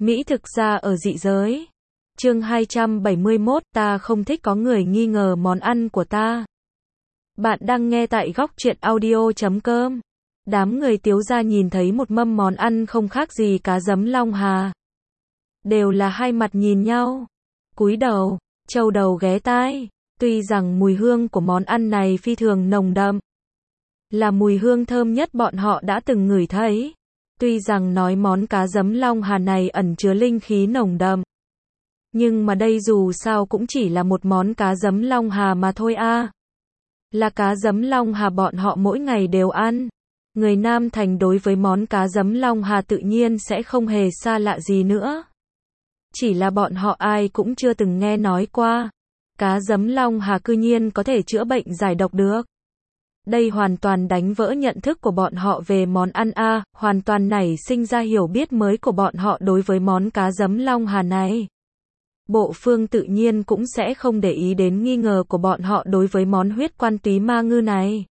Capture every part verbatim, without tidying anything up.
Mỹ thực ra ở dị giới. Chương hai trăm bảy mươi mốt, ta không thích có người nghi ngờ món ăn của ta. Bạn đang nghe tại góc truyện audio chấm com. Đám người Tiếu gia nhìn thấy một mâm món ăn không khác gì cá giấm Long Hà. Đều là hai mặt nhìn nhau. Cúi đầu, trâu đầu ghé tai. Tuy rằng mùi hương của món ăn này phi thường nồng đậm. Là mùi hương thơm nhất bọn họ đã từng ngửi thấy. Tuy rằng nói món cá giấm Long Hà này ẩn chứa linh khí nồng đậm. Nhưng mà đây dù sao cũng chỉ là một món cá giấm Long Hà mà thôi a. À. Là cá giấm Long Hà bọn họ mỗi ngày đều ăn. Người Nam Thành đối với món cá giấm Long Hà tự nhiên sẽ không hề xa lạ gì nữa. Chỉ là bọn họ ai cũng chưa từng nghe nói qua. Cá giấm Long Hà cư nhiên có thể chữa bệnh giải độc được. Đây hoàn toàn đánh vỡ nhận thức của bọn họ về món ăn a, hoàn toàn nảy sinh ra hiểu biết mới của bọn họ đối với món cá giấm Long Hà này. Bộ Phương tự nhiên cũng sẽ không để ý đến nghi ngờ của bọn họ đối với món huyết quan túy ma ngư này.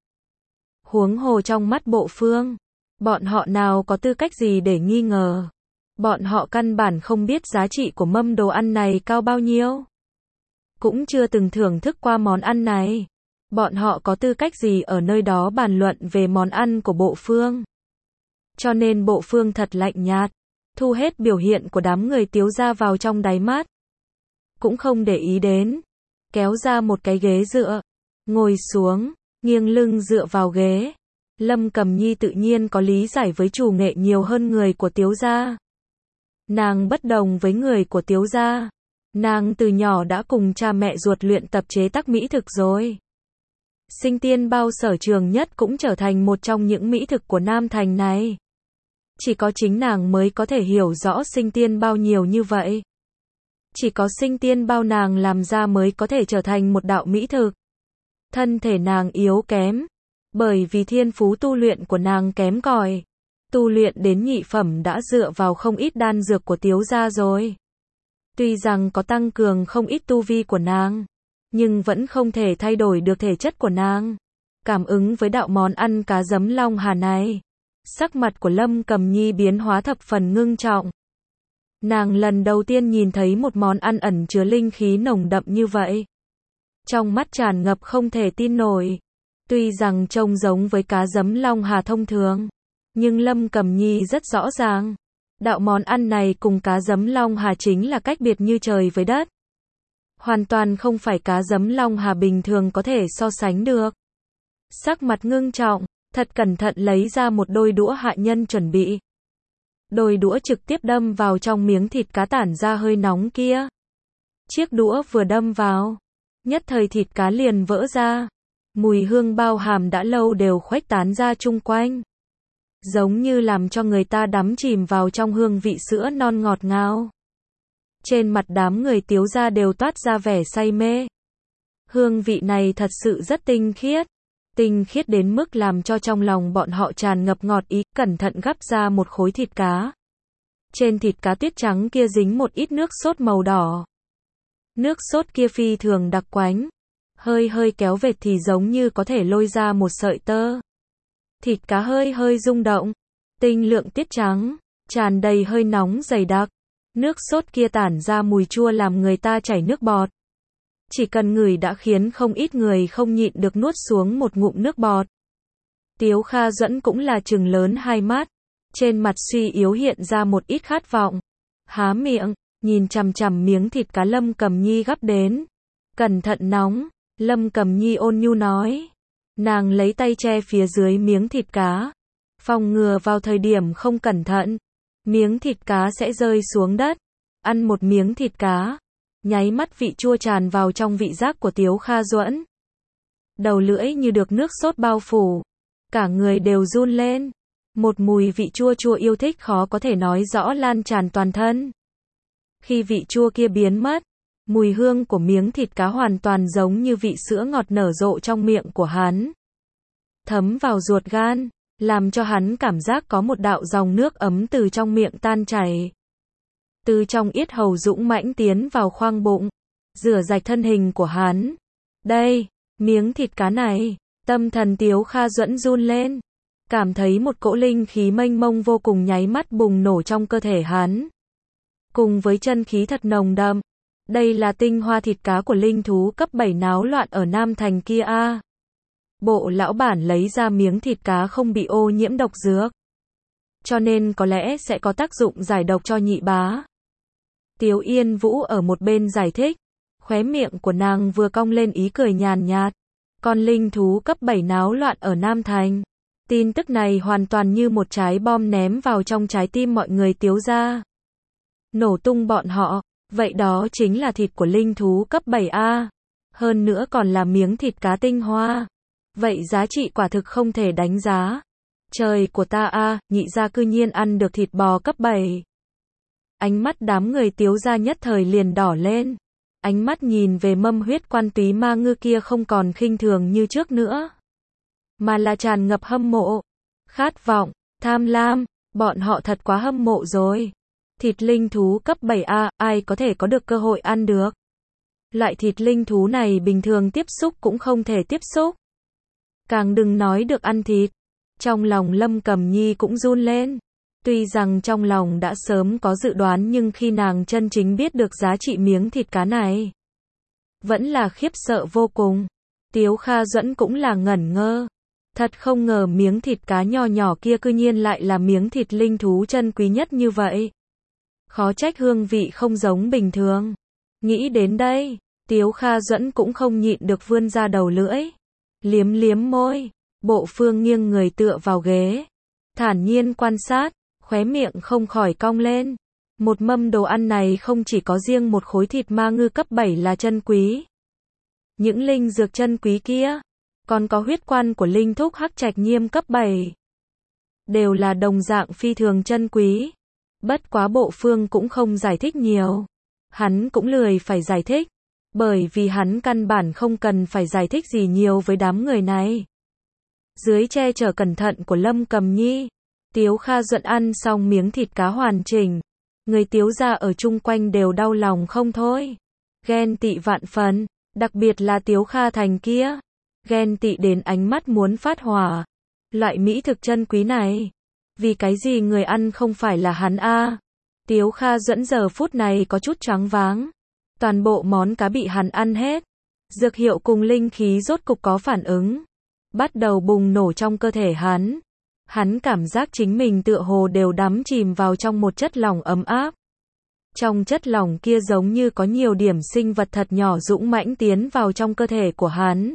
Huống hồ trong mắt Bộ Phương, bọn họ nào có tư cách gì để nghi ngờ. Bọn họ căn bản không biết giá trị của mâm đồ ăn này cao bao nhiêu. Cũng chưa từng thưởng thức qua món ăn này. Bọn họ có tư cách gì ở nơi đó bàn luận về món ăn của Bộ Phương. Cho nên Bộ Phương thật lạnh nhạt, thu hết biểu hiện của đám người Tiếu gia vào trong đáy mắt. Cũng không để ý đến, kéo ra một cái ghế dựa, ngồi xuống, nghiêng lưng dựa vào ghế. Lâm Cầm Nhi tự nhiên có lý giải với chủ nghệ nhiều hơn người của Tiếu gia. Nàng bất đồng với người của Tiếu gia. Nàng từ nhỏ đã cùng cha mẹ ruột luyện tập chế tác mỹ thực rồi. Sinh tiên bao sở trường nhất cũng trở thành một trong những mỹ thực của Nam Thành này. Chỉ có chính nàng mới có thể hiểu rõ sinh tiên bao nhiều như vậy. Chỉ có sinh tiên bao nàng làm ra mới có thể trở thành một đạo mỹ thực. Thân thể nàng yếu kém, bởi vì thiên phú tu luyện của nàng kém cỏi. Tu luyện đến nhị phẩm đã dựa vào không ít đan dược của Tiếu gia rồi. Tuy rằng có tăng cường không ít tu vi của nàng, nhưng vẫn không thể thay đổi được thể chất của nàng. Cảm ứng với đạo món ăn cá giấm Long Hà này, sắc mặt của Lâm Cầm Nhi biến hóa thập phần ngưng trọng. Nàng lần đầu tiên nhìn thấy một món ăn ẩn chứa linh khí nồng đậm như vậy. Trong mắt tràn ngập không thể tin nổi. Tuy rằng trông giống với cá giấm Long Hà thông thường, nhưng Lâm Cầm Nhi rất rõ ràng. Đạo món ăn này cùng cá giấm Long Hà chính là cách biệt như trời với đất. Hoàn toàn không phải cá giấm Long Hà bình thường có thể so sánh được. Sắc mặt ngưng trọng, thật cẩn thận lấy ra một đôi đũa hạ nhân chuẩn bị. Đôi đũa trực tiếp đâm vào trong miếng thịt cá tản ra hơi nóng kia. Chiếc đũa vừa đâm vào, nhất thời thịt cá liền vỡ ra. Mùi hương bao hàm đã lâu đều khuếch tán ra chung quanh. Giống như làm cho người ta đắm chìm vào trong hương vị sữa non ngọt ngào. Trên mặt đám người Tiếu gia đều toát ra vẻ say mê. Hương vị này thật sự rất tinh khiết. Tinh khiết đến mức làm cho trong lòng bọn họ tràn ngập ngọt ý, cẩn thận gắp ra một khối thịt cá. Trên thịt cá tuyết trắng kia dính một ít nước sốt màu đỏ. Nước sốt kia phi thường đặc quánh. Hơi hơi kéo vệt thì giống như có thể lôi ra một sợi tơ. Thịt cá hơi hơi rung động. Tinh lượng tiết trắng, tràn đầy hơi nóng dày đặc. Nước sốt kia tản ra mùi chua làm người ta chảy nước bọt. Chỉ cần ngửi đã khiến không ít người không nhịn được nuốt xuống một ngụm nước bọt. Tiếu Kha Duẫn cũng là trừng lớn hai mắt. Trên mặt suy yếu hiện ra một ít khát vọng. Há miệng, nhìn chằm chằm miếng thịt cá Lâm Cầm Nhi gắp đến. Cẩn thận nóng, Lâm Cầm Nhi ôn nhu nói. Nàng lấy tay che phía dưới miếng thịt cá. Phòng ngừa vào thời điểm không cẩn thận, miếng thịt cá sẽ rơi xuống đất. Ăn một miếng thịt cá, nháy mắt vị chua tràn vào trong vị giác của Tiếu Kha Duẫn. Đầu lưỡi như được nước sốt bao phủ, cả người đều run lên. Một mùi vị chua chua yêu thích khó có thể nói rõ lan tràn toàn thân. Khi vị chua kia biến mất, mùi hương của miếng thịt cá hoàn toàn giống như vị sữa ngọt nở rộ trong miệng của hắn. Thấm vào ruột gan, làm cho hắn cảm giác có một đạo dòng nước ấm từ trong miệng tan chảy. Từ trong yết hầu dũng mãnh tiến vào khoang bụng, rửa sạch thân hình của hắn. Đây, miếng thịt cá này, tâm thần Tiếu Kha Duẫn run lên. Cảm thấy một cỗ linh khí mênh mông vô cùng nháy mắt bùng nổ trong cơ thể hắn. cùng với chân khí thật nồng đậm. Đây là tinh hoa thịt cá của linh thú cấp bảy náo loạn ở Nam Thành kia a. Bộ lão bản lấy ra miếng thịt cá không bị ô nhiễm độc dược, cho nên có lẽ sẽ có tác dụng giải độc cho nhị bá. Tiếu Yên Vũ ở một bên giải thích, khóe miệng của nàng vừa cong lên ý cười nhàn nhạt. Con linh thú cấp bảy náo loạn ở Nam Thành. Tin tức này hoàn toàn như một trái bom ném vào trong trái tim mọi người Tiếu gia. Nổ tung bọn họ, vậy đó chính là thịt của linh thú cấp bảy a. Hơn nữa còn là miếng thịt cá tinh hoa. Vậy giá trị quả thực không thể đánh giá. Trời của ta a, nhị gia cư nhiên ăn được thịt bò cấp bảy. Ánh mắt đám người Tiếu gia nhất thời liền đỏ lên. Ánh mắt nhìn về mâm huyết quan túy ma ngư kia không còn khinh thường như trước nữa, mà là tràn ngập hâm mộ, khát vọng, tham lam. Bọn họ thật quá hâm mộ rồi. Thịt linh thú cấp bảy a, ai có thể có được cơ hội ăn được. Loại thịt linh thú này bình thường tiếp xúc cũng không thể tiếp xúc. Càng đừng nói được ăn thịt. Trong lòng Lâm Cẩm Nhi cũng run lên. Tuy rằng trong lòng đã sớm có dự đoán nhưng khi nàng chân chính biết được giá trị miếng thịt cá này, vẫn là khiếp sợ vô cùng. Tiếu Kha Duẫn cũng là ngẩn ngơ. Thật không ngờ miếng thịt cá nho nhỏ kia cư nhiên lại là miếng thịt linh thú chân quý nhất như vậy. Khó trách hương vị không giống bình thường. Nghĩ đến đây, Tiếu Kha Duẫn cũng không nhịn được vươn ra đầu lưỡi. Liếm liếm môi, Bộ Phương nghiêng người tựa vào ghế, thản nhiên quan sát, khóe miệng không khỏi cong lên. Một mâm đồ ăn này không chỉ có riêng một khối thịt ma ngư cấp bảy là chân quý. Những linh dược chân quý kia, còn có huyết quan của linh thúc Hắc Trạch Nhiêm cấp bảy, đều là đồng dạng phi thường chân quý. Bất quá Bộ Phương cũng không giải thích nhiều. Hắn cũng lười phải giải thích, bởi vì hắn căn bản không cần phải giải thích gì nhiều với đám người này. Dưới che chở cẩn thận của Lâm Cẩm Nhi, Tiếu Kha Duẫn ăn xong miếng thịt cá hoàn chỉnh. Người Tiếu gia ở chung quanh đều đau lòng không thôi. Ghen tị vạn phần, đặc biệt là Tiếu Kha Thành kia. Ghen tị đến ánh mắt muốn phát hỏa. Loại mỹ thực chân quý này, vì cái gì người ăn không phải là hắn a? Tiếu Kha Duẫn giờ phút này có chút choáng váng. Toàn bộ món cá bị hắn ăn hết. Dược hiệu cùng linh khí rốt cục có phản ứng, bắt đầu bùng nổ trong cơ thể hắn. Hắn cảm giác chính mình tựa hồ đều đắm chìm vào trong một chất lỏng ấm áp. Trong chất lỏng kia giống như có nhiều điểm sinh vật thật nhỏ dũng mãnh tiến vào trong cơ thể của hắn.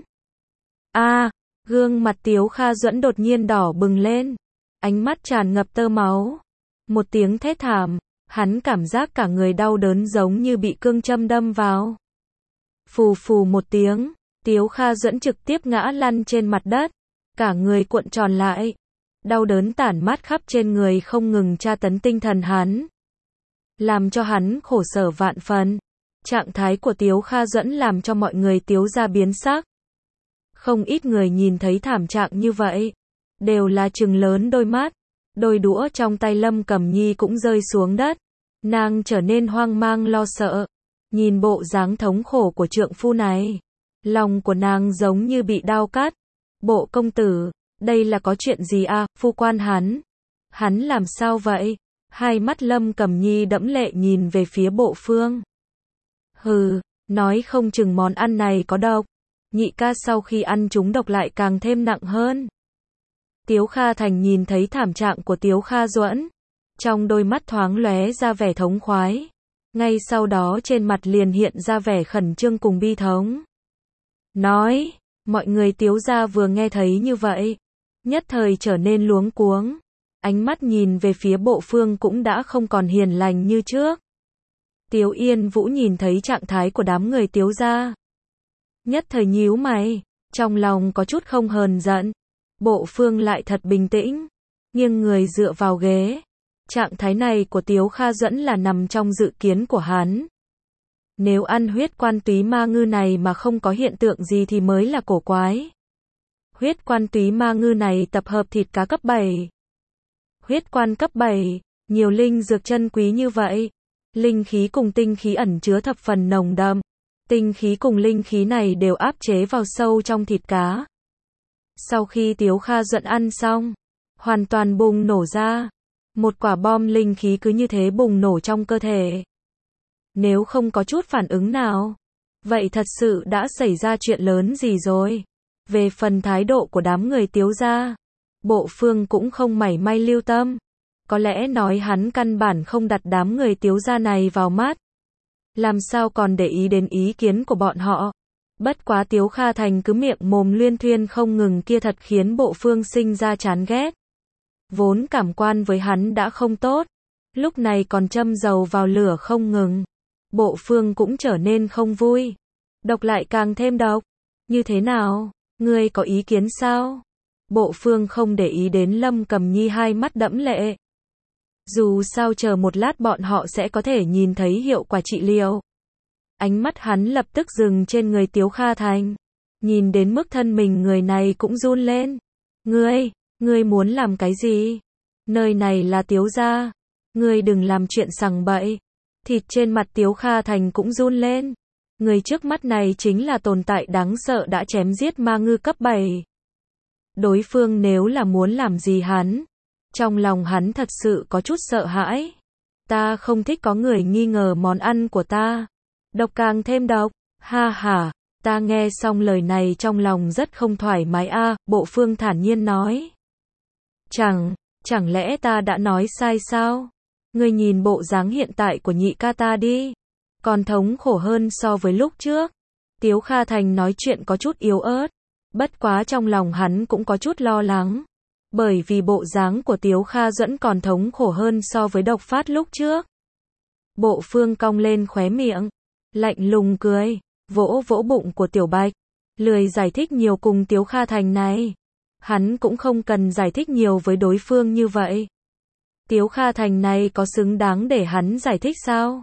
A, à, gương mặt Tiếu Kha Duẫn đột nhiên đỏ bừng lên, ánh mắt tràn ngập tơ máu. Một tiếng thét thảm, hắn cảm giác cả người đau đớn giống như bị cương châm đâm vào. Phù phù một tiếng, Tiếu Kha Duẫn trực tiếp ngã lăn trên mặt đất, cả người cuộn tròn lại. Đau đớn tản mát khắp trên người không ngừng tra tấn tinh thần hắn, làm cho hắn khổ sở vạn phần. Trạng thái của Tiếu Kha Duẫn làm cho mọi người Tiếu gia biến sắc. Không ít người nhìn thấy thảm trạng như vậy, đều là trừng lớn đôi mắt. Đôi đũa trong tay Lâm Cẩm Nhi cũng rơi xuống đất. Nàng trở nên hoang mang lo sợ. Nhìn bộ dáng thống khổ của trượng phu này, lòng của nàng giống như bị đao cắt. Bộ công tử, đây là có chuyện gì à, phu quan hắn? Hắn làm sao vậy? Hai mắt Lâm Cẩm Nhi đẫm lệ nhìn về phía Bộ Phương. Hừ, nói không chừng món ăn này có độc. Nhị ca sau khi ăn chúng độc lại càng thêm nặng hơn. Tiếu Kha Thành nhìn thấy thảm trạng của Tiếu Kha Duẫn, trong đôi mắt thoáng lóe ra vẻ thống khoái. Ngay sau đó trên mặt liền hiện ra vẻ khẩn trương cùng bi thống. Nói, mọi người Tiếu gia vừa nghe thấy như vậy, nhất thời trở nên luống cuống. Ánh mắt nhìn về phía Bộ Phương cũng đã không còn hiền lành như trước. Tiếu Yên Vũ nhìn thấy trạng thái của đám người Tiếu gia, nhất thời nhíu mày, trong lòng có chút không hờn giận. Bộ Phương lại thật bình tĩnh, nghiêng người dựa vào ghế. Trạng thái này của Tiếu Kha Duẫn là nằm trong dự kiến của hắn. Nếu ăn huyết quan túy ma ngư này mà không có hiện tượng gì thì mới là cổ quái. Huyết quan túy ma ngư này tập hợp thịt cá cấp bảy. Huyết quan cấp bảy, nhiều linh dược chân quý như vậy. Linh khí cùng tinh khí ẩn chứa thập phần nồng đậm. Tinh khí cùng linh khí này đều áp chế vào sâu trong thịt cá. Sau khi Tiếu Kha Duẫn ăn xong, hoàn toàn bùng nổ ra. Một quả bom linh khí cứ như thế bùng nổ trong cơ thể. Nếu không có chút phản ứng nào, vậy thật sự đã xảy ra chuyện lớn gì rồi. Về phần thái độ của đám người Tiếu gia, Bộ Phương cũng không mảy may lưu tâm. Có lẽ nói hắn căn bản không đặt đám người Tiếu gia này vào mắt. Làm sao còn để ý đến ý kiến của bọn họ. Bất quá Tiếu Kha Thành cứ miệng mồm luyên thuyên không ngừng kia thật khiến Bộ Phương sinh ra chán ghét. Vốn cảm quan với hắn đã không tốt, lúc này còn châm dầu vào lửa không ngừng. Bộ Phương cũng trở nên không vui. Độc lại càng thêm độc. Như thế nào? Ngươi có ý kiến sao? Bộ Phương không để ý đến Lâm Cầm Nhi hai mắt đẫm lệ. Dù sao chờ một lát bọn họ sẽ có thể nhìn thấy hiệu quả trị liệu. Ánh mắt hắn lập tức dừng trên người Tiếu Kha Thành. Nhìn đến mức thân mình người này cũng run lên. Ngươi, ngươi muốn làm cái gì? Nơi này là Tiếu gia. Ngươi đừng làm chuyện sằng bậy. Thịt trên mặt Tiếu Kha Thành cũng run lên. Người trước mắt này chính là tồn tại đáng sợ đã chém giết ma ngư cấp bảy. Đối phương nếu là muốn làm gì hắn, trong lòng hắn thật sự có chút sợ hãi. Ta không thích có người nghi ngờ món ăn của ta. Độc càng thêm độc. Ha ha, ta nghe xong lời này trong lòng rất không thoải mái a. Bộ Phương thản nhiên nói. Chẳng, chẳng lẽ ta đã nói sai sao? Ngươi nhìn bộ dáng hiện tại của nhị ca ta đi. Còn thống khổ hơn so với lúc trước. Tiếu Kha Thành nói chuyện có chút yếu ớt. Bất quá trong lòng hắn cũng có chút lo lắng. Bởi vì bộ dáng của Tiếu Kha Duẫn còn thống khổ hơn so với độc phát lúc trước. Bộ Phương cong lên khóe miệng. Lạnh lùng cười. Vỗ vỗ bụng của Tiểu Bạch. Lười giải thích nhiều cùng Tiếu Kha Thành này. Hắn cũng không cần giải thích nhiều với đối phương như vậy. Tiếu Kha Thành này có xứng đáng để hắn giải thích sao?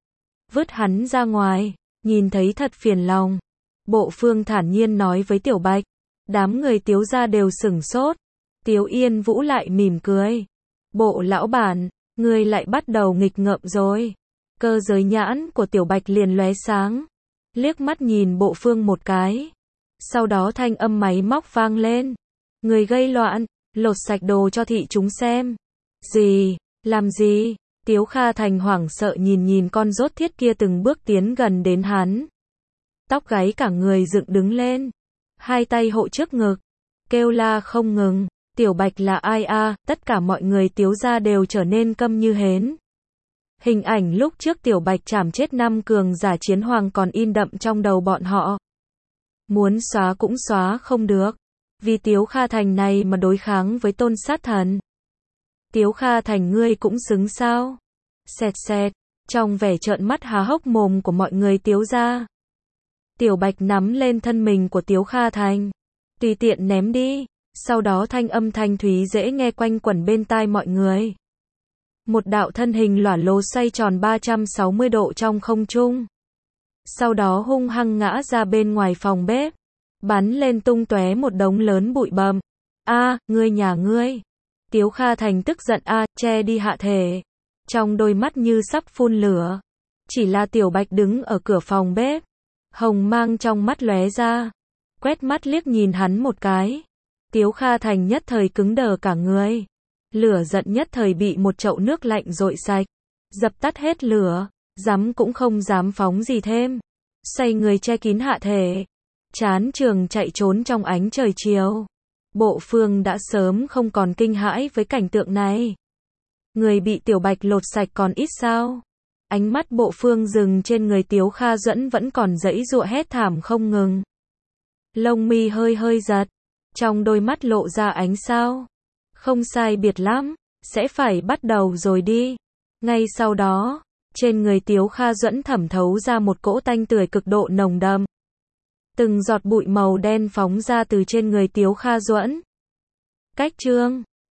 Vứt hắn ra ngoài, nhìn thấy thật phiền lòng. Bộ Phương thản nhiên nói với Tiểu Bạch. Đám người Tiếu gia đều sửng sốt. Tiếu Yên Vũ lại mỉm cười. Bộ lão bản, ngươi lại bắt đầu nghịch ngợm rồi. Cơ giới nhãn của Tiểu Bạch liền lóe sáng. Liếc mắt nhìn Bộ Phương một cái. Sau đó thanh âm máy móc vang lên. Người gây loạn, lột sạch đồ cho thị chúng xem. Gì? Làm gì? Tiếu Kha Thành hoảng sợ nhìn nhìn con rốt thiết kia từng bước tiến gần đến hắn. Tóc gáy cả người dựng đứng lên. Hai tay hộ trước ngực. Kêu la không ngừng. Tiểu Bạch là ai a? Tất cả mọi người Tiếu gia đều trở nên câm như hến. Hình ảnh lúc trước Tiểu Bạch chảm chết năm cường giả chiến hoàng còn in đậm trong đầu bọn họ. Muốn xóa cũng xóa không được. Vì Tiếu Kha Thành này mà đối kháng với Tôn Sát Thần. Tiếu Kha Thành ngươi cũng xứng sao? Xẹt xẹt, trong vẻ trợn mắt há hốc mồm của mọi người Tiếu gia. Tiểu Bạch nắm lên thân mình của Tiếu Kha Thành. Tùy tiện ném đi. Sau đó thanh âm thanh thúy dễ nghe quanh quẩn bên tai mọi người. Một đạo thân hình lỏa lồ xoay tròn ba trăm sáu mươi độ trong không trung. Sau đó hung hăng ngã ra bên ngoài phòng bếp. Bắn lên tung tóe một đống lớn bụi bặm. A, ngươi nhà ngươi. Tiếu Kha Thành tức giận a, che đi hạ thể. Trong đôi mắt như sắp phun lửa. Chỉ là Tiểu Bạch đứng ở cửa phòng bếp. Hồng mang trong mắt lóe ra. Quét mắt liếc nhìn hắn một cái. Tiếu Kha Thành nhất thời cứng đờ cả người. Lửa giận nhất thời bị một chậu nước lạnh dội sạch. Dập tắt hết lửa. Dám cũng không dám phóng gì thêm. Xoay người che kín hạ thể. Chán trường chạy trốn trong ánh trời chiều. Bộ Phương đã sớm không còn kinh hãi với cảnh tượng này. Người bị Tiểu Bạch lột sạch còn ít sao? Ánh mắt Bộ Phương dừng trên người Tiếu Kha Duẫn vẫn còn giãy giụa hét thảm không ngừng. Lông mi hơi hơi giật. Trong đôi mắt lộ ra ánh sao. Không sai biệt lắm. Sẽ phải bắt đầu rồi đi. Ngay sau đó, trên người Tiếu Kha Duẫn thẩm thấu ra một cỗ tanh tưởi cực độ nồng đậm. Từng giọt bụi màu đen phóng ra từ trên người Tiếu Kha Duẫn. Cách chương